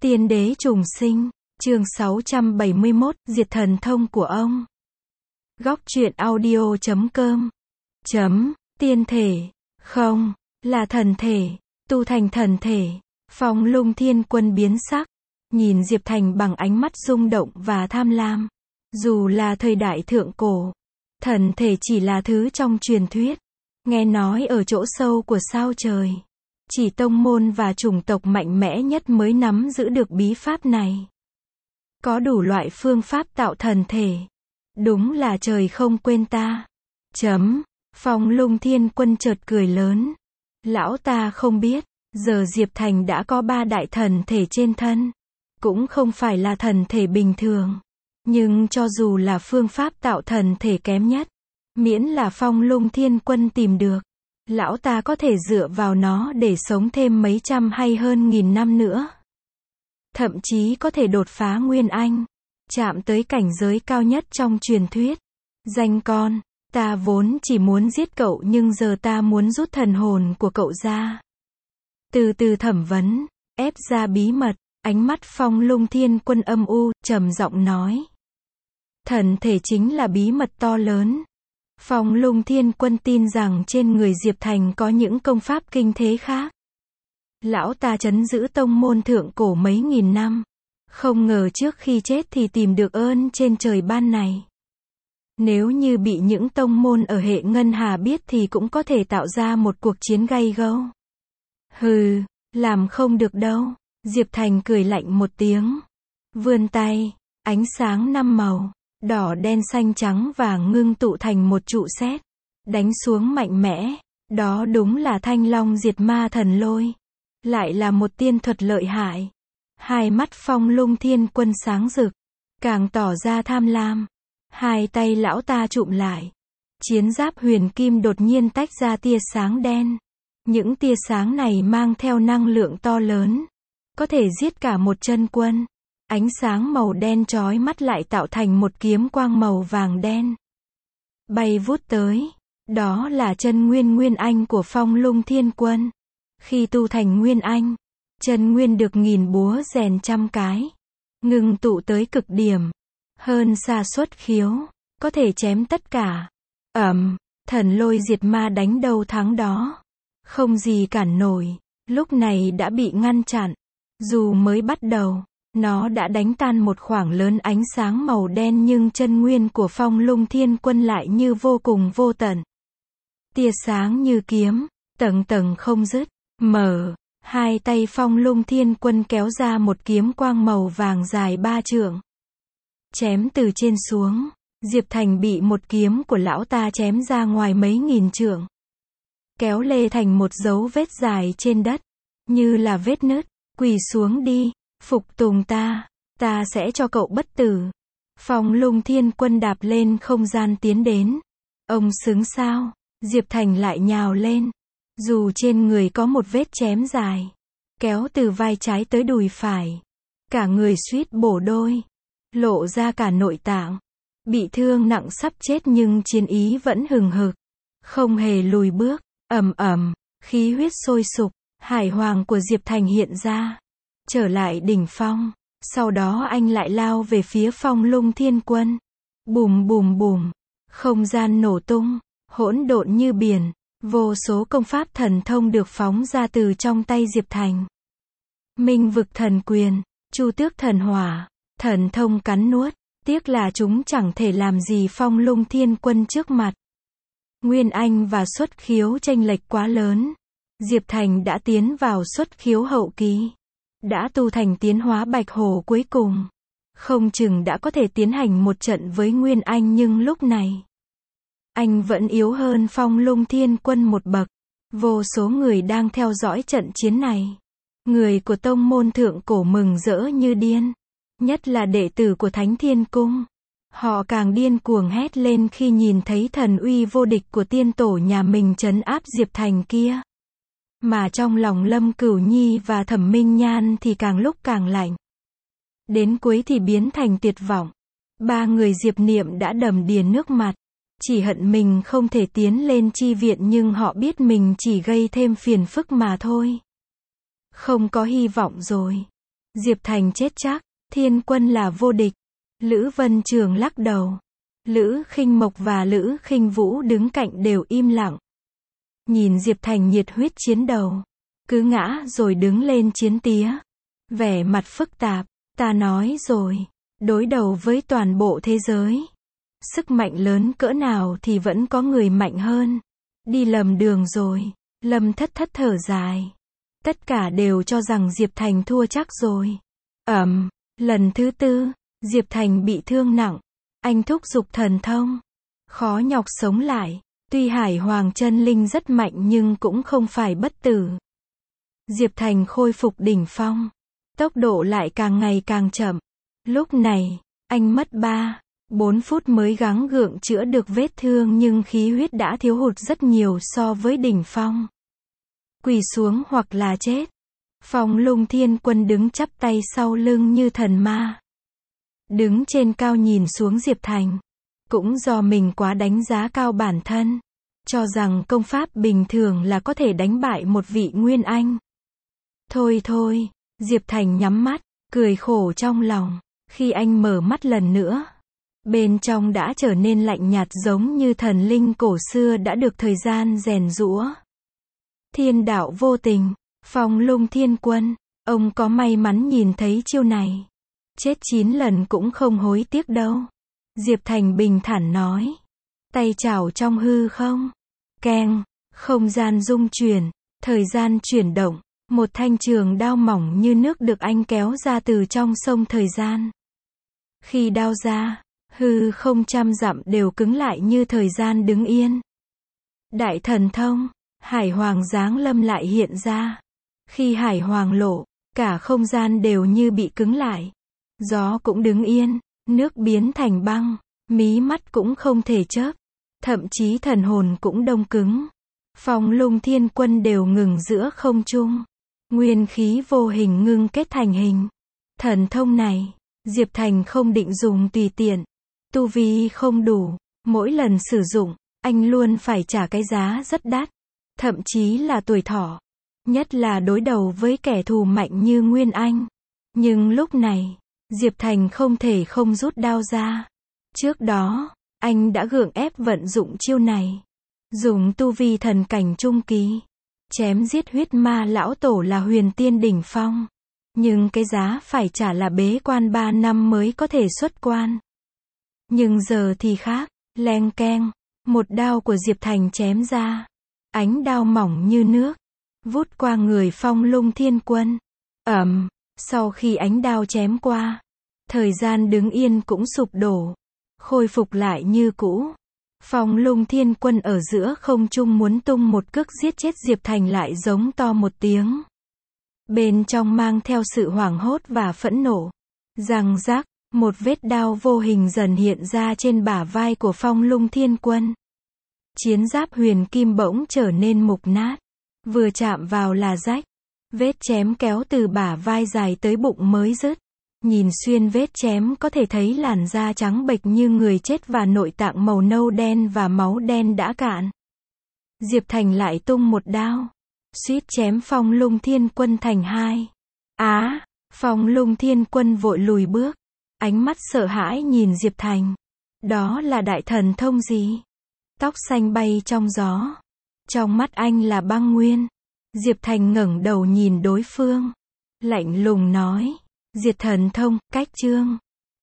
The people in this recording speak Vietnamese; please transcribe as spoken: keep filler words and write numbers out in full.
Tiên đế trùng sinh, chương sáu trăm bảy mươi mốt, diệt thần thông của ông. Góc truyện audio chấm com. Chấm, tiên thể, không, là thần thể, tu thành thần thể. Phong Lung Thiên Quân biến sắc, nhìn Diệp Thành bằng ánh mắt rung động và tham lam. Dù là thời đại thượng cổ, thần thể chỉ là thứ trong truyền thuyết, nghe nói ở chỗ sâu của sao trời. Chỉ tông môn và chủng tộc mạnh mẽ nhất mới nắm giữ được bí pháp này. Có đủ loại phương pháp tạo thần thể. Đúng là trời không quên ta. Chấm. Phong Lung Thiên Quân chợt cười lớn. Lão ta không biết, giờ Diệp Thành đã có ba đại thần thể trên thân. Cũng không phải là thần thể bình thường. Nhưng cho dù là phương pháp tạo thần thể kém nhất, miễn là Phong Lung Thiên Quân tìm được, lão ta có thể dựa vào nó để sống thêm mấy trăm hay hơn nghìn năm nữa. Thậm chí có thể đột phá Nguyên Anh, chạm tới cảnh giới cao nhất trong truyền thuyết. Danh con, ta vốn chỉ muốn giết cậu nhưng giờ ta muốn rút thần hồn của cậu ra. Từ từ thẩm vấn, ép ra bí mật, ánh mắt Phong Lung Thiên Quân âm u, trầm giọng nói. Thần thể chính là bí mật to lớn. Phong Lung Thiên Quân tin rằng trên người Diệp Thành có những công pháp kinh thế khác. Lão ta trấn giữ tông môn thượng cổ mấy nghìn năm. Không ngờ trước khi chết thì tìm được ơn trên trời ban này. Nếu như bị những tông môn ở hệ Ngân Hà biết thì cũng có thể tạo ra một cuộc chiến gay gẫu. Hừ, làm không được đâu. Diệp Thành cười lạnh một tiếng. Vươn tay, ánh sáng năm màu, đỏ đen xanh trắng vàng ngưng tụ thành một trụ sét, đánh xuống mạnh mẽ. Đó đúng là Thanh Long diệt ma thần lôi. Lại là một tiên thuật lợi hại. Hai mắt Phong Lung Thiên Quân sáng rực, càng tỏ ra tham lam. Hai tay lão ta chụm lại. Chiến giáp huyền kim đột nhiên tách ra tia sáng đen. Những tia sáng này mang theo năng lượng to lớn, có thể giết cả một chân quân. Ánh sáng màu đen chói mắt lại tạo thành một kiếm quang màu vàng đen. Bay vút tới. Đó là chân nguyên Nguyên Anh của Phong Lung Thiên Quân. Khi tu thành Nguyên Anh, chân nguyên được nghìn búa rèn trăm cái. Ngừng tụ tới cực điểm. Hơn xa xuất khiếu. Có thể chém tất cả. Ầm, thần lôi diệt ma đánh đâu thắng đó. Không gì cản nổi. Lúc này đã bị ngăn chặn. Dù mới bắt đầu, nó đã đánh tan một khoảng lớn ánh sáng màu đen nhưng chân nguyên của Phong Lung Thiên Quân lại như vô cùng vô tận. Tia sáng như kiếm, tầng tầng không dứt. Mở, hai tay Phong Lung Thiên Quân kéo ra một kiếm quang màu vàng dài ba trượng. Chém từ trên xuống, Diệp Thành bị một kiếm của lão ta chém ra ngoài mấy nghìn trượng. Kéo lê thành một dấu vết dài trên đất, như là vết nứt. Quỳ xuống đi, phục tùng ta, ta sẽ cho cậu bất tử. Phong Lung Thiên Quân đạp lên không gian tiến đến. Ông xứng sao? Diệp Thành lại nhào lên. Dù trên người có một vết chém dài, kéo từ vai trái tới đùi phải. Cả người suýt bổ đôi, lộ ra cả nội tạng. Bị thương nặng sắp chết nhưng chiến ý vẫn hừng hực, không hề lùi bước. Ầm ầm, khí huyết sôi sục. Hải hoàng của Diệp Thành hiện ra, trở lại đỉnh phong. Sau đó anh lại lao về phía Phong Lung Thiên Quân. Bùm bùm bùm, không gian nổ tung, hỗn độn như biển. Vô số công pháp thần thông được phóng ra từ trong tay Diệp Thành. Minh vực thần quyền, Chu Tước thần hỏa, thần thông cắn nuốt. Tiếc là chúng chẳng thể làm gì Phong Lung Thiên Quân trước mặt. Nguyên Anh và xuất khiếu chênh lệch quá lớn. Diệp Thành đã tiến vào xuất khiếu hậu kỳ. Đã tu thành tiến hóa bạch hổ cuối cùng. Không chừng đã có thể tiến hành một trận với Nguyên Anh nhưng lúc này, anh vẫn yếu hơn Phong Lung Thiên Quân một bậc. Vô số người đang theo dõi trận chiến này. Người của tông môn thượng cổ mừng rỡ như điên. Nhất là đệ tử của Thánh Thiên Cung. Họ càng điên cuồng hét lên khi nhìn thấy thần uy vô địch của tiên tổ nhà mình trấn áp Diệp Thành kia. Mà trong lòng Lâm Cửu Nhi và Thẩm Minh Nhan thì càng lúc càng lạnh. Đến cuối thì biến thành tuyệt vọng. Ba người Diệp Niệm đã đầm đìa nước mặt. Chỉ hận mình không thể tiến lên chi viện nhưng họ biết mình chỉ gây thêm phiền phức mà thôi. Không có hy vọng rồi. Diệp Thành chết chắc, Thiên Quân là vô địch. Lữ Vân Trường lắc đầu. Lữ Khinh Mộc và Lữ Khinh Vũ đứng cạnh đều im lặng. Nhìn Diệp Thành nhiệt huyết chiến đầu. Cứ ngã rồi đứng lên chiến tía. Vẻ mặt phức tạp. Ta nói rồi. Đối đầu với toàn bộ thế giới. Sức mạnh lớn cỡ nào thì vẫn có người mạnh hơn. Đi lầm đường rồi. Lâm Thất Thất thở dài. Tất cả đều cho rằng Diệp Thành thua chắc rồi. Ầm, lần thứ tư, Diệp Thành bị thương nặng. Anh thúc giục thần thông. Khó nhọc sống lại. Tuy Hải Hoàng chân linh rất mạnh nhưng cũng không phải bất tử. Diệp Thành khôi phục đỉnh phong. Tốc độ lại càng ngày càng chậm. Lúc này, anh mất ba, bốn phút mới gắng gượng chữa được vết thương nhưng khí huyết đã thiếu hụt rất nhiều so với đỉnh phong. Quỳ xuống hoặc là chết. Phong Lung Thiên Quân đứng chắp tay sau lưng như thần ma. Đứng trên cao nhìn xuống Diệp Thành. Cũng do mình quá đánh giá cao bản thân. Cho rằng công pháp bình thường là có thể đánh bại một vị Nguyên Anh. Thôi thôi, Diệp Thành nhắm mắt, cười khổ trong lòng. Khi anh mở mắt lần nữa, bên trong đã trở nên lạnh nhạt giống như thần linh cổ xưa đã được thời gian rèn giũa. Thiên đạo vô tình, Phong Lung Thiên Quân, ông có may mắn nhìn thấy chiêu này. Chết chín lần cũng không hối tiếc đâu. Diệp Thành bình thản nói. Tay chảo trong hư không. Keng, không gian rung chuyển, thời gian chuyển động. Một thanh trường đao mỏng như nước được anh kéo ra từ trong sông thời gian. Khi đao ra, hư không trăm dặm đều cứng lại như thời gian đứng yên. Đại thần thông, Hải Hoàng giáng lâm lại hiện ra. Khi Hải Hoàng lộ, cả không gian đều như bị cứng lại. Gió cũng đứng yên, nước biến thành băng, mí mắt cũng không thể chớp. Thậm chí thần hồn cũng đông cứng. Phong Lung Thiên Quân đều ngừng giữa không trung. Nguyên khí vô hình ngưng kết thành hình. Thần thông này, Diệp Thành không định dùng tùy tiện. Tu vi không đủ, mỗi lần sử dụng, anh luôn phải trả cái giá rất đắt. Thậm chí là tuổi thọ. Nhất là đối đầu với kẻ thù mạnh như Nguyên Anh. Nhưng lúc này, Diệp Thành không thể không rút đao ra. Trước đó, anh đã gượng ép vận dụng chiêu này. Dùng tu vi thần cảnh trung kỳ. Chém giết huyết ma lão tổ là huyền tiên đỉnh phong. Nhưng cái giá phải trả là bế quan ba năm mới có thể xuất quan. Nhưng giờ thì khác. Leng keng. Một đao của Diệp Thành chém ra. Ánh đao mỏng như nước. Vút qua người Phong Lung Thiên Quân. Ầm. Sau khi ánh đao chém qua. Thời gian đứng yên cũng sụp đổ. Khôi phục lại như cũ. Phong Lung Thiên Quân ở giữa không trung muốn tung một cước giết chết Diệp Thành lại giống to một tiếng. Bên trong mang theo sự hoảng hốt và phẫn nộ. Răng rác, một vết đao vô hình dần hiện ra trên bả vai của Phong Lung Thiên Quân. Chiến giáp huyền kim bỗng trở nên mục nát. Vừa chạm vào là rách. Vết chém kéo từ bả vai dài tới bụng mới dứt. Nhìn xuyên vết chém có thể thấy làn da trắng bệch như người chết và nội tạng màu nâu đen và máu đen đã cạn. Diệp Thành lại tung một đao. Suýt chém Phong Lung Thiên Quân thành hai. Á, à, Phong Lung Thiên Quân vội lùi bước. Ánh mắt sợ hãi nhìn Diệp Thành. Đó là đại thần thông gì? Tóc xanh bay trong gió. Trong mắt anh là băng nguyên. Diệp Thành ngẩng đầu nhìn đối phương. Lạnh lùng nói. Diệt thần thông, cách chương.